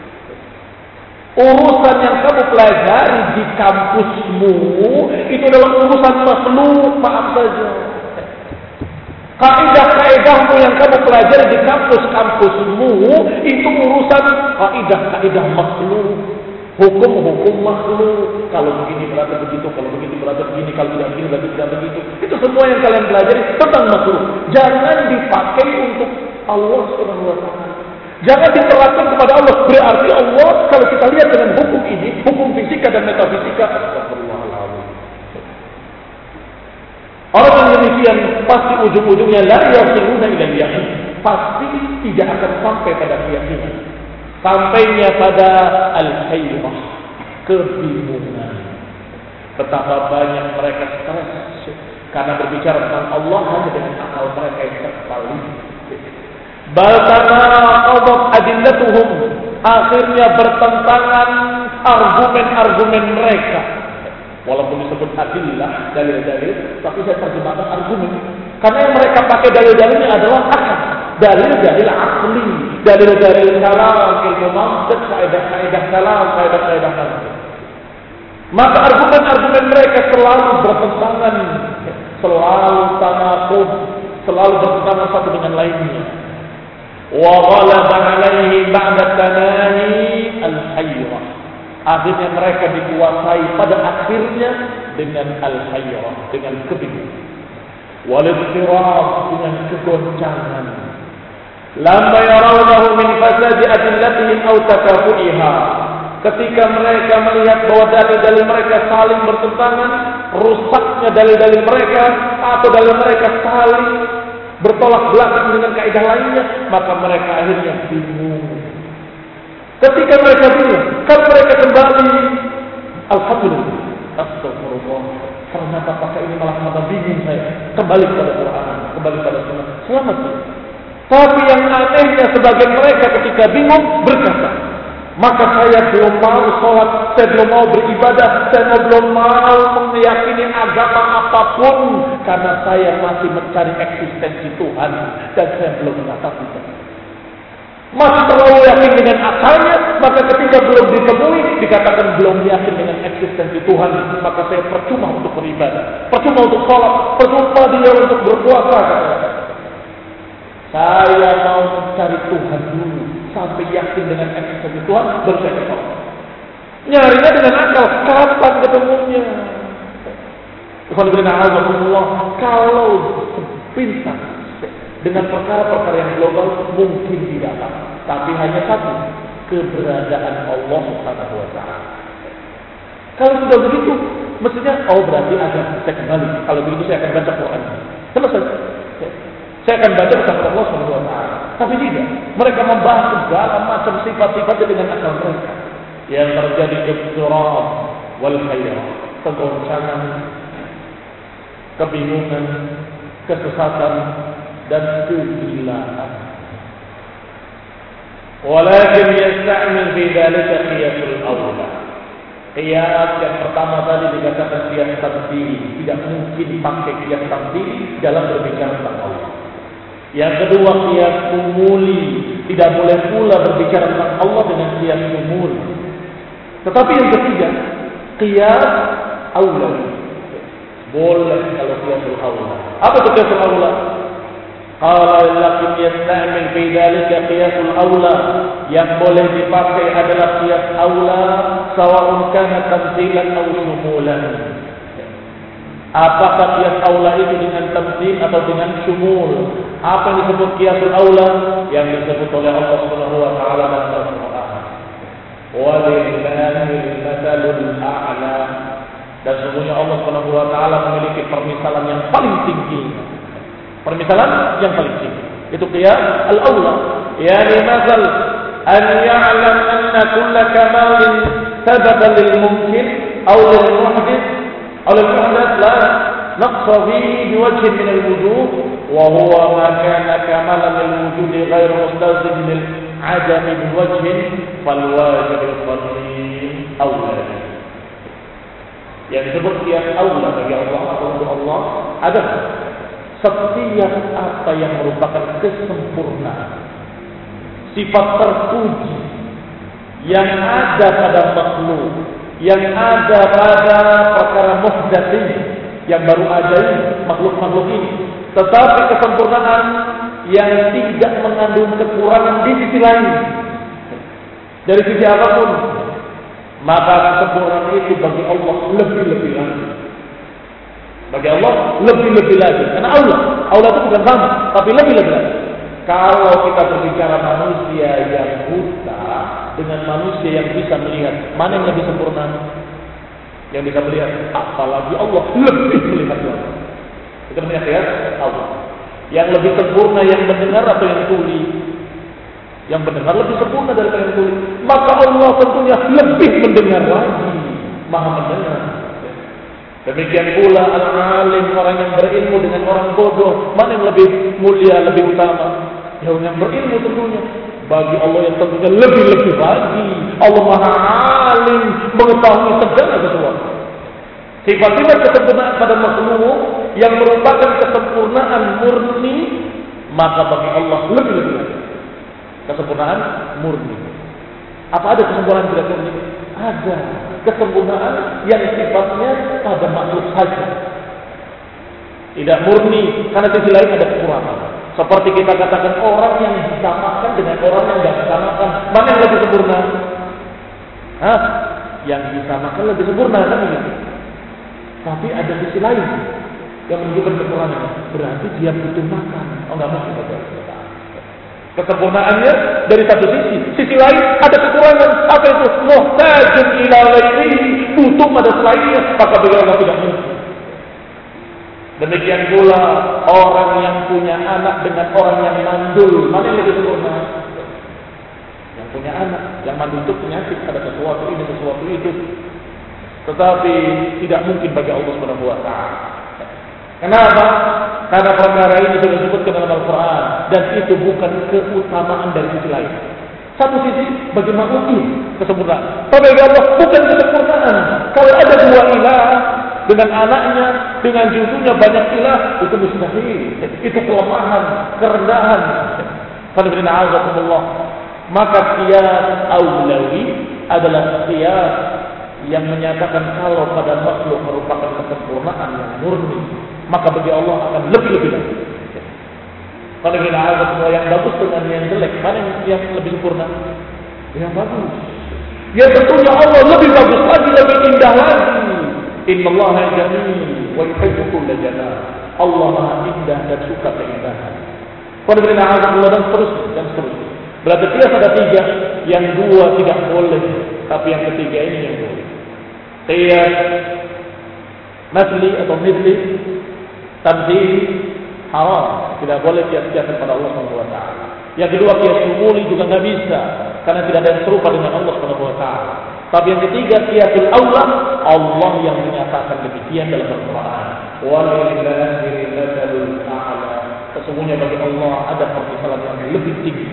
Urusan yang kamu pelajari di kampusmu itu adalah urusan makhluk, maaf saja. Kaidah-kaidahmu yang kamu pelajari di kampus-kampusmu itu urusan kaidah-kaidah makhluk, hukum-hukum makhluk. Kalau begini berarti begitu, kalau begitu berarti begini, kalau tidak begini berarti tidak begitu. Itu semua yang kalian pelajari tentang makhluk. Jangan dipakai untuk Allah Subhanahu wa Ta'ala. Jangan diterapkan kepada Allah. Berarti Allah, kalau kita lihat dengan hukum ini, hukum fisika dan metafisika, astagfirullahaladzim. Orang yang demikian pasti ujung-ujungnya la yasiluna ila yakin. Pasti tidak akan sampai pada keyakinan. Sampainya pada al-hayrah, kebingungan. Betapa banyak mereka stres karena berbicara tentang Allah hanya dengan akal mereka yang terkepali. Bal tanaqadat adillatuhum, akhirnya bertentangan argumen-argumen mereka. Walaupun disebut adillah, dalil-dalil, tapi saya terjemahkan argumen. Karena yang mereka pakai dalil-dalilnya adalah akal, dalil-dalil akli, dalil-dalil kalam, ilmu mantiq, kaidah-kaidah kalam, kaidah-kaidah mantiq. Maka argumen-argumen mereka selalu bertentangan, selalu tanaqud, selalu bertentangan satu dengan lainnya. Wa ghalaba 'alaihi ba'da tanahi al-hayrah. Akhirnya mereka dikuasai pada akhirnya dengan al-hayrah, dengan kebingungan. Wal idtirab, dengan kegoncangan. Lamma yarawnahu min fasadi adillatihim aw takafu'iha. Ketika mereka melihat bahwa dalil-dalil mereka saling bertentangan, rusaknya dalil-dalil mereka atau dalil mereka saling bertolak belakang dengan kaidah lainnya, maka mereka akhirnya bingung. Ketika mereka bingung, kan mereka kembali, alhamdulillah, astagfirullah, ternyata pakai ini malah tambah bingung saya. Kembali kepada Quran, kembali kepada Sunnah, selamat ya. Tapi yang anehnya sebagian mereka ketika bingung berkata, maka saya belum mau sholat, saya belum mau beribadah, saya belum mau meyakini agama apapun karena saya masih mencari eksistensi Tuhan dan saya belum mengetahui. Masih terlalu yakin dengan akalnya, maka ketika belum ditemui dikatakan belum yakin dengan eksistensi Tuhan, maka saya percuma untuk beribadah, percuma untuk sholat, percuma dia untuk berpuasa. Saya mau mencari Tuhan dulu sampai yakin dengan eksistensi Tuhan, baru saya sholat. Nyarinya dengan akal, kapan ketemunya? Alhamdulillah, kalau sepintas dengan perkara-perkara yang global mungkin tidak apa, tapi hanya satu, keberadaan Allah Subhanahu wa taala. Kalau sudah begitu, mestinya oh berarti ada, saya kembali. Kalau begitu saya akan baca Quran. Selesai. Saya akan baca tentang Allah Subhanahu wa taala. Tapi tidak, mereka membahas segala macam sifat-sifatnya dengan akal mereka. Yang terjadi ibtirab wal khayal, kegoncangan, kebingungan, kesesatan dan kegilaan. Walakin yasta'mil fi dzalika qiyasul awla. Qiyas yang pertama tadi dikatakan qiyas tamtsili, tidak mungkin pakai qiyas tamtsili dalam berbicara tentang Allah. Yang kedua qiyas umuli, tidak boleh pula berbicara tentang Allah dengan qiyas umuli. Tetapi yang ketiga, qiyas aula. Boleh kalau qiyasul aula. Apa itu qiyasul aula? Qala lakin yasta'mil fi dzalika qiyasul aula, yang boleh dipakai adalah qiyas aula sawa'un kana tamtsilan aw syumulan. Apakah qiyas aula itu dengan tamtsil atau dengan syumul? Apa yang disebut qiyasul aula? Yang disebut oleh Allah Subhanahu wa taala dalam Al-Qur'an. Walillahil matsalul a'la. Dan sesungguhnya Allah Subhanahu wa taala memiliki permisalan yang paling tinggi. Permisalan yang paling tinggi itu qiyas al-aula, yani masal an ya'lam anna kull kamalin sababa lil mumkin aw lil muhdith aw lil muhdath la naqsa fihi biwajh min al-wujuh wa huwa ma kana kamalan lil wujud ghayr mustazid lil adam biwajh fal wajib al-qadim aula. Yang disebut qiyas aula bagi Allah atau untuk Allah adalah setiap apa yang merupakan kesempurnaan, sifat terpuji yang ada pada makhluk, yang ada pada perkara muhdats ini, yang baru ada ini, makhluk-makhluk ini, tetapi kesempurnaan yang tidak mengandung kekurangan di sisi lain, dari sisi apapun, maka kesempurnaan itu bagi Allah lebih-lebih lagi. Bagi Allah lebih-lebih lagi. Karena Allah, Allah itu bukan sama, tapi lebih-lebih lagi. Kalau kita berbicara manusia yang buta dengan manusia yang bisa melihat, mana yang lebih sempurna? Yang bisa melihat, apalagi Allah lebih melihat Allah. Kita melihat ya, Allah. Yang lebih sempurna yang mendengar atau yang tuli? Yang mendengar lebih sempurna daripada yang tuli. Maka Allah tentunya lebih mendengar lagi, Maha mendengar. Demikian pula al-alim, orang yang berilmu dengan orang bodoh, mana yang lebih mulia, lebih utama? Yang yang berilmu tentunya. Bagi Allah yang tentunya lebih-lebih lagi. Allah Maha Alim, mengetahui segala sesuatu. Sifat-sifat kesempurnaan pada makhluk yang merupakan kesempurnaan murni, maka bagi Allah lebih-lebih lagi. Kesempurnaan murni. Apa ada kesempurnaan tidak murni? Ada kesempurnaan yang sifatnya pada makhluk saja, tidak murni, karena sisi lain ada kekurangan. Seperti kita katakan orang yang disamakan dengan orang yang tidak disamakan, mana yang lebih sempurna? Hah? Yang disamakan lebih sempurna kan begitu. Tapi ada sisi lain yang menunjukkan kekurangan, berarti dia butuh makan. Oh nggak mungkin betul. Kesempurnaannya dari satu sisi, sisi lain ada kekurangan. Apa itu? Muhtajun ila ghairihi, butuh pada selainnya, maka bagi Allah tidak mungkin. Demikian pula orang yang punya anak dengan orang yang mandul, mana yang lebih sempurna? Yang punya anak, yang mandul itu penyakit, ada sesuatu ini, sesuatu itu. Tetapi tidak mungkin bagi Allah Subhanahu wa taala. Kenapa? Karena perkara ini sudah disebutkan dalam Al-Quran, dan itu bukan keutamaan dari sisi lain. Satu sisi bagi makhluk ini kesempurnaan, tapi bagi Allah bukan kesempurnaan. Kalau ada dua ilah dengan anaknya, dengan cucunya banyak ilah, itu mustahil. Itu kelemahan, kerendahan. Maka qiyas aulawi adalah qiyas yang menyatakan kalau pada makhluk merupakan kesempurnaan yang murni, maka bagi Allah akan lebih-lebih lagi. Kalau kita ada semua yang bagus dengan yang jelek, mana yang lebih sempurna? Yang bagus. Ya tentunya Allah lebih bagus lagi, lebih indah lagi. Innallaha jamil wa yuhibbu kulla jamal. Allah Maha indah dan suka keindahan. Kalau kita ada semua dan seterusnya dan seterusnya. Berarti kias ada tiga, yang dua tidak boleh, tapi yang ketiga ini yang boleh. Qiyas masli atau midli, tamthil, haram, tidak boleh kias-kiasan pada Allah Subhanahu wa taala. Yang kedua kias umuli juga enggak bisa, karena tidak ada yang serupa dengan Allah Subhanahu wa taala. Tapi yang ketiga kiasul aula, Allah yang menyatakan demikian dalam Al-Qur'an. Walillahi al-mathalul a'la. Sesungguhnya bagi Allah ada permisalan yang lebih tinggi.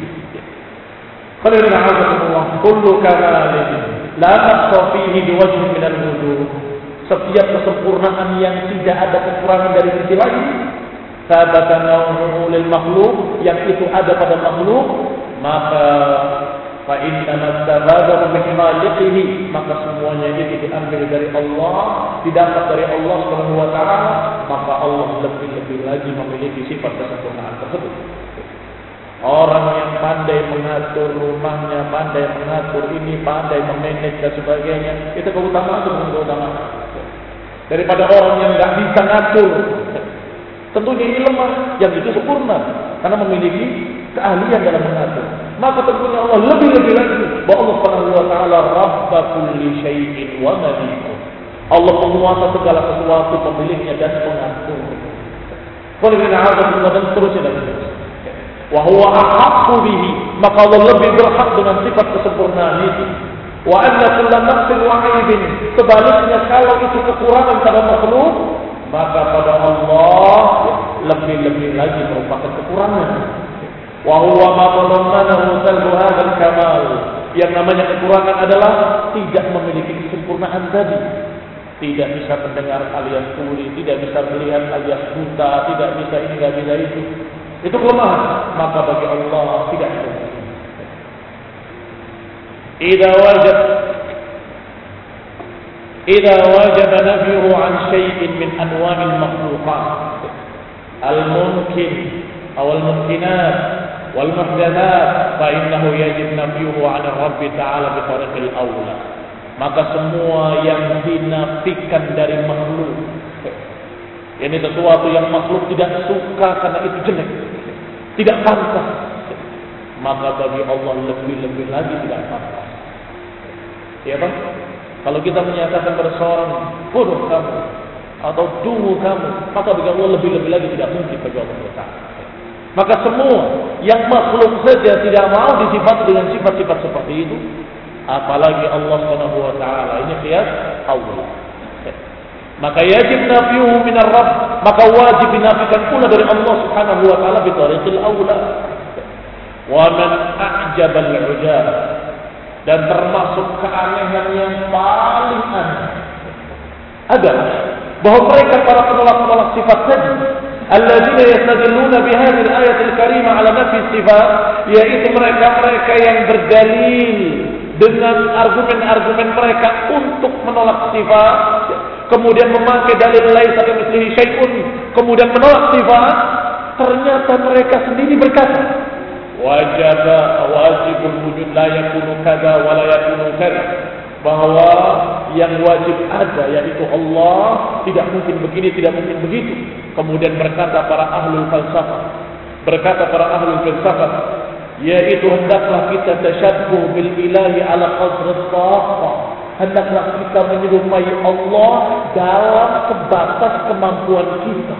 Qul inna Allah kullu kamalin la naqsa fihi biwajhin min al-wujuh. Setiap kesempurnaan yang tidak ada kekurangan dari sisi lain, sabata nau'u lil makhluk, yang itu ada pada makhluk, maka fa inna mastabada min khaliqihi, maka semuanya itu diambil dari Allah, didapat dari Allah Subhanahu wa taala, maka Allah lebih-lebih lagi memiliki sifat kesempurnaan tersebut. Orang yang pandai mengatur rumahnya, pandai mengatur ini, pandai memanage dan sebagainya, itu keutamaan itu bukan keutamaan. Daripada orang yang tidak bisa ngatur, tentunya ini lemah, yang itu sempurna karena memiliki keahlian dalam mengatur. Maka tentunya Allah lebih-lebih lagi bahwa Allah Subhanahu wa taala Rabb kulli syai'in wa maliku. Allah penguasa segala sesuatu, pemiliknya dan pengatur. Qul inna a'udzu dan seterusnya dan seterusnya. Wa huwa ahaqqu bihi, maka Allah lebih berhak dengan sifat kesempurnaan itu. Wa anna kulla naqsin wa 'aibin, sebaliknya kalau itu kekurangan pada makhluk, maka pada Allah lebih-lebih lagi merupakan kekurangan. Wa huwa ma tadammanahu salbu hadzal kamal, yang namanya kekurangan adalah tidak memiliki kesempurnaan tadi. Tidak bisa mendengar alias tuli, tidak bisa melihat alias buta, tidak bisa ini, tidak bisa itu. Itu kelemahan, maka bagi Allah tidak ada. Idza wajad idza wajada nafyuhu an syai'in min anwa'il makhluqat al-mumkin aw al-mumkinat wal muhdathat fa innahu yajib nafyuhu 'an Rabb ta'ala bi tariqil awla. Maka semua yang dinafikan dari makhluk, ini sesuatu yang makhluk tidak suka karena itu jelek, tidak pantas, maka bagi Allah lebih-lebih lagi tidak pantas. Ya Bang, kalau kita menyatakan pada seorang bodoh kamu atau dungu kamu, maka bagi Allah lebih-lebih lagi tidak mungkin bagi Allah Taala. Maka semua yang makhluk saja tidak mau disifati dengan sifat-sifat seperti itu, apalagi Allah Subhanahu wa taala. Ini qiyas Allah. Maka yajib nafyuhu minar Rabb, maka wajib dinafikan pula dari Allah Subhanahu wa taala bi tariqil aula. Wa man a'jaba al-'ujab, dan termasuk keanehan yang paling aneh adalah bahwa mereka para penolak-penolak sifat tadi, alladzina yastadilluna bihadhihi al-ayat al-karimah 'ala nafi sifat, yaitu mereka-mereka yang berdalil dengan argumen-argumen mereka untuk menolak sifat, kemudian memakai dalil lain satu mislihi syai'un, kemudian menolak sifat, ternyata mereka sendiri berkata, wajib wajibul wujud la yakunu kadza wa la yakunu kadza, bahwa yang wajib ada yaitu Allah, tidak mungkin begini, tidak mungkin begitu. Kemudian berkata para ahlul falsafah, berkata para ahlul falsafah, yaitu hendaklah kita tasyabbuh bil ilahi ala qadri taqah, hendaklah kita menyerupai Allah dalam sebatas kemampuan kita.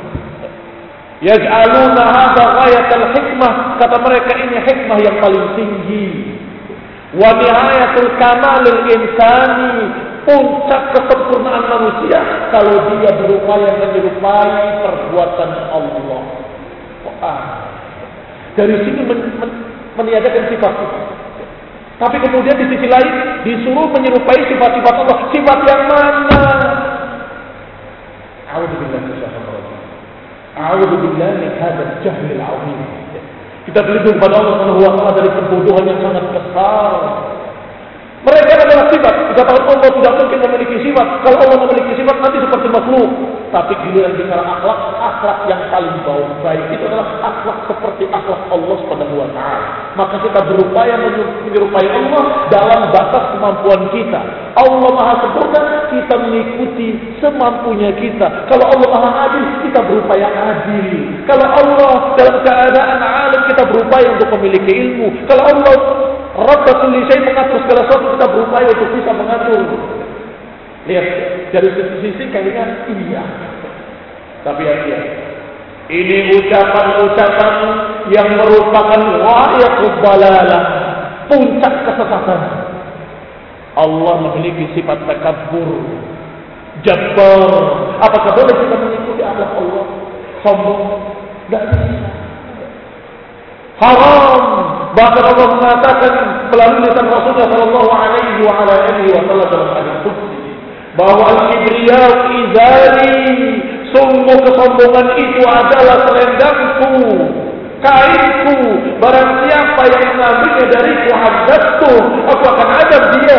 Yaj'aluna hadza ghayatal hikmah, kata mereka ini hikmah yang paling tinggi. Wa nihayatul kamalil insani, puncak kesempurnaan manusia kalau dia berupaya menyerupai perbuatan Allah. Wah, dari sini men, men, meniadakan sifat-sifat. Tapi kemudian di sisi lain disuruh menyerupai sifat-sifat Allah. Sifat yang mana? A'udzubillahi minasyaitonir rajim. A'udzubillahi min hadzal jahlil 'azim. Kita berlindung kepada Allah Subhanahu wa taala dari kebodohan yang sangat besar. Mereka adalah sifat. Dikatakan Allah tidak mungkin memiliki sifat. Kalau Allah memiliki sifat nanti seperti makhluk. Tapi giliran bicara akhlak, akhlak yang paling baik itu adalah akhlak seperti akhlak Allah Subhanahu wa taala. Maka kita berupaya menyerupai Allah dalam batas kemampuan kita. Allah Maha sempurna, kita mengikuti semampunya kita. Kalau Allah Maha adil, kita berupaya adil. Kalau Allah dalam keadaan alim, kita berupaya untuk memiliki ilmu. Kalau Allah Rabbul kulli syai mengatur segala sesuatu, kita berupaya untuk bisa mengatur. Lihat dari sisi kayaknya iya. Tapi ya iya. Ini ucapan-ucapan yang merupakan ghayatul dalalah, puncak kesesatan. Allah memiliki sifat takabbur, jabbar. Apakah boleh kita mengikuti akhlak Allah? Sombong? Tidak bisa. Haram. Bahkan Allah mengatakan melalui lisan Rasulullah sallallahu alaihi wa ala alihi wasallam dalam hadis qudsi bahwa al-kibriyau izari, sungguh kesombongan itu adalah selendangku, kainku. Barang siapa yang mengambilnya dariku, hadattu, aku akan adab dia.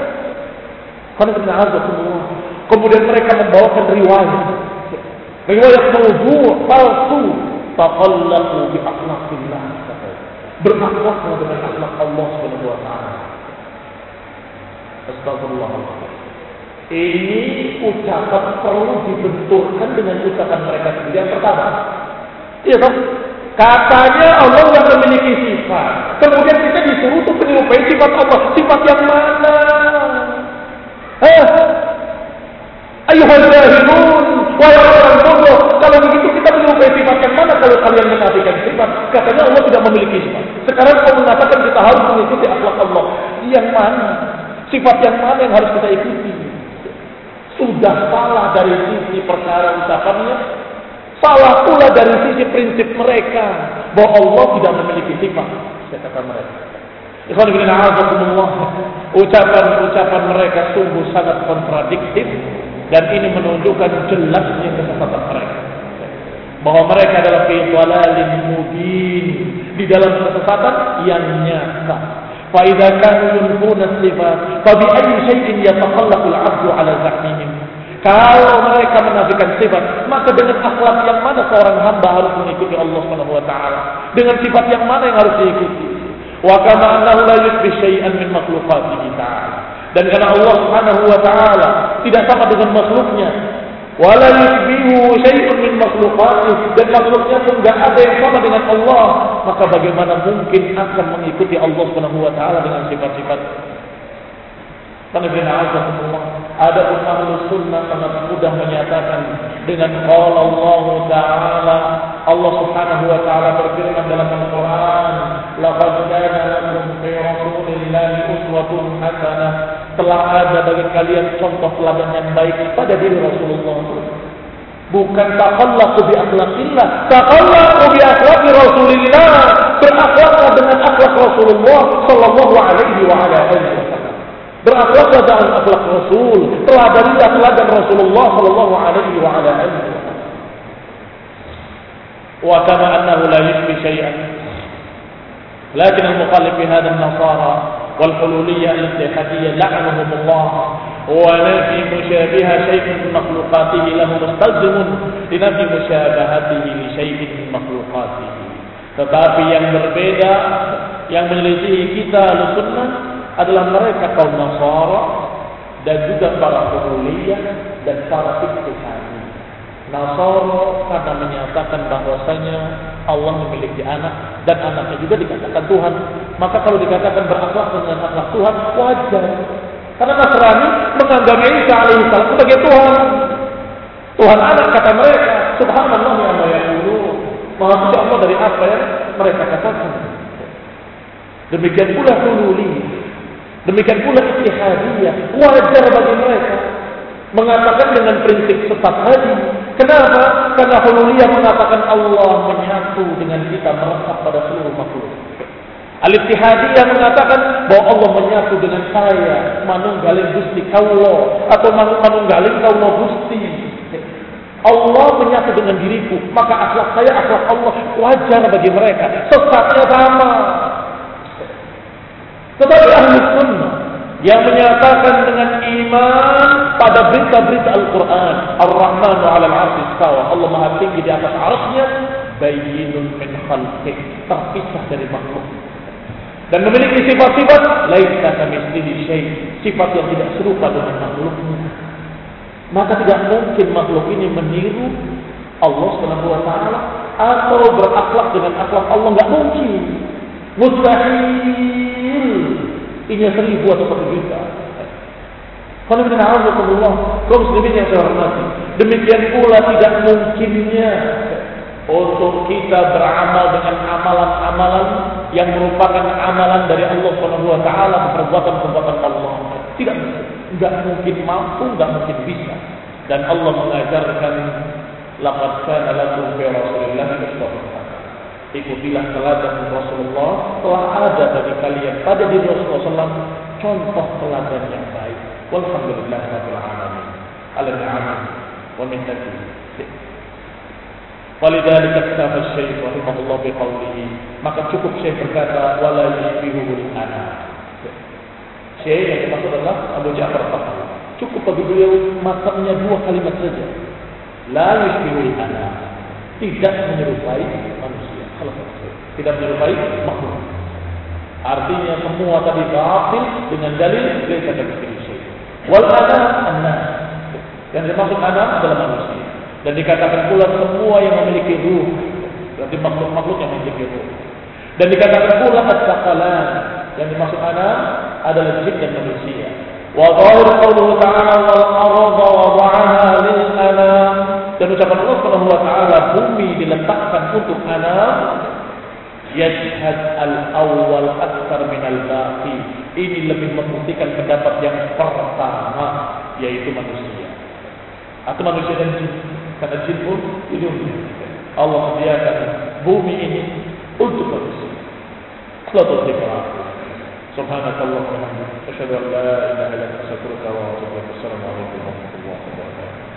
Kemudian mereka membawakan riwayat, riwayat mawdu', palsu, taqallaqu bi akhlaqillah, berakhlaklah dengan akhlak Allah Subhanahu wa taala. Astagfirullahaladzim. Ini ucapan perlu dibenturkan dengan ucapan mereka sendiri. Yang pertama, iya toh? Katanya Allah yang memiliki sifat. Kemudian kita disuruh untuk menyerupai sifat Allah. Sifat yang mana? Hah? Ayuhal jahilun, wahai orang bodoh. Kalau begitu kita menyerupai sifat yang mana kalau kalian menafikan sifat? Katanya Allah tidak memiliki sifat. Sekarang kau mengatakan kita harus mengikuti akhlak Allah. Yang mana? Sifat yang mana yang harus kita ikuti? Sudah salah dari sisi perkara ucapannya, salah pula dari sisi prinsip mereka bahwa Allah tidak memiliki sifat. Kata mereka. Ikhwan fillah, a'azakumullah. Ucapan-ucapan mereka sungguh sangat kontradiktif. Dan ini menunjukkan jelasnya kesesatan mereka. Bahwa mereka adalah fi dhalalin mubin, di dalam kesesatan yang nyata. Fa idza kanu yunfuna sifat, fa bi ayyi shay'in yataqallaqu al-'abdu 'ala zahmihim. Kalau mereka menafikan sifat, maka dengan akhlak yang mana seorang hamba harus mengikuti Allah Subhanahu wa taala? Dengan sifat yang mana yang harus diikuti? Wa kama annahu la yushbih shay'an min makhluqatihi ta'ala. Dan karena Allah Subhanahu wa taala tidak sama dengan makhluknya, wala yushbihu syai'un min makhluqatihi, dan makhluknya pun enggak ada yang sama dengan Allah, maka bagaimana mungkin akan mengikuti Allah Subhanahu wa taala dengan sifat-sifat? Ada pun ahlus sunnah sangat mudah menyatakan dengan qala Allah taala, Allah Subhanahu wa taala berfirman dalam Al-Qur'an, laqad kana lakum fi rasulillahi uswatun hasanah, telah ada bagi kalian contoh teladan yang baik pada diri Rasulullah. Bukan taqallaqu bi akhlaqillah, taqallaqu bi akhlaqi Rasulillah, berakhlaklah dengan akhlak Rasulullah sallallahu alaihi wa ala alihi wasallam. Berakhlaklah dengan akhlak Rasul, teladanilah teladan Rasulullah sallallahu alaihi wa ala alihi wasallam. Wa kama annahu la yushbi shay'an. Lakin al-mukhalif fi hadha an-nasara wal hululiyya al-ittihadiyya la'anahum Allah wa nafi mushabiha shay'in min makhluqatihi lahu mustalzimun li nafi mushabahatihi li shay'in min makhluqatihi. Tetapi yang berbeda, yang menyelisihi kita al-sunnah adalah mereka kaum Nasara dan juga para hululiyah dan para ittihadi. Nasara karena menyatakan bahwasanya Allah memiliki anak dan anaknya juga dikatakan Tuhan. Maka kalau dikatakan berakhlak dengan akhlak Tuhan, wajar. Karena Nasrani menganggap Isa alaihissalam sebagai Tuhan. Tuhan anak kata mereka. Subhanallah ya Allah ya Allah. Maha suci Allah dari apa yang mereka katakan. Demikian pula hululiyah. Demikian pula ittihadiyah, wajar bagi mereka mengatakan dengan prinsip sesat tadi. Kenapa? Karena hululiyah mengatakan Allah menyatu dengan kita, meresap pada seluruh makhluk. Al-Ittihadiyah mengatakan bahwa Allah menyatu dengan saya, manunggaling Gusti Kaulo, atau manunggaling Kaulo Gusti. Allah menyatu dengan diriku, maka akhlak saya akhlak Allah, wajar bagi mereka. Sesatnya sama. Tetapi ahli sunnah yang menyatakan dengan iman pada berita-berita Al-Quran, Ar-Rahmanu 'alal 'arsy istawa, Allah Maha tinggi di atas 'arsy-Nya, bayyinun min khalqihi, terpisah dari makhluk. Dan memiliki sifat-sifat laisa kamitslihi syai', sifat yang tidak serupa dengan makhluknya. Maka tidak mungkin makhluk ini meniru Allah Subhanahu wa taala atau berakhlak dengan akhlak Allah, enggak mungkin. Mustahil. Ini seribu atau satu juta. Kalau kita alhamdulillah, kaum muslimin yang saya hormati, demikian pula tidak mungkinnya untuk kita beramal dengan amalan-amalan yang merupakan amalan dari Allah Subhanahu wa taala, perbuatan-perbuatan Allah. Tidak bisa. Enggak mungkin mampu, enggak mungkin bisa. Dan Allah mengajarkan laqad kana lakum fi Rasulillahi uswatun hasanah. Ikutilah teladan Rasulullah, telah ada bagi kalian pada diri Rasulullah sallallahu alaihi wasallam contoh teladan yang baik. Walhamdulillahirabbil alamin. Al-ni'am wa minnati. Walidzalika kataba Syekh rahimahullah biqaulihi, maka cukup Syekh berkata wala yushbihul ana. Syekh yang dimaksud adalah Abu Ja'far Tahawi. Cukup bagi beliau matanya dua kalimat saja. La yushbihul ana. Tidak menyerupai manusia. Tidak menyerupai makhluk. Artinya semua tadi batil dengan dalil dari kata Syekh. Wal ana an-nas. Yang dimaksud ana adalah manusia. Dan dikatakan pula semua yang memiliki ruh, berarti makhluk-makhluk yang memiliki ruh. Dan dikatakan pula as-saqalan, yang dimaksud ana adalah jin dan manusia. Wa dhahir qauluhu ta'ala wal arda wada'aha lil anam. Dan ucapan Allah Subhanahu wa taala, bumi diletakkan untuk anam. Yashhad al-awwal aktsar min al-baqi. Ini lebih membuktikan pendapat yang pertama, yaitu manusia. Atau manusia dan jin. Karena jin pun ini Allah sediakan bumi ini untuk manusia. Selalu berdoa. Subhanakallah wa bihamdika, asyhadu an la ilaha illa anta, astaghfiruka wa atubu ilaik. Assalamualaikum warahmatullahi wabarakatuh.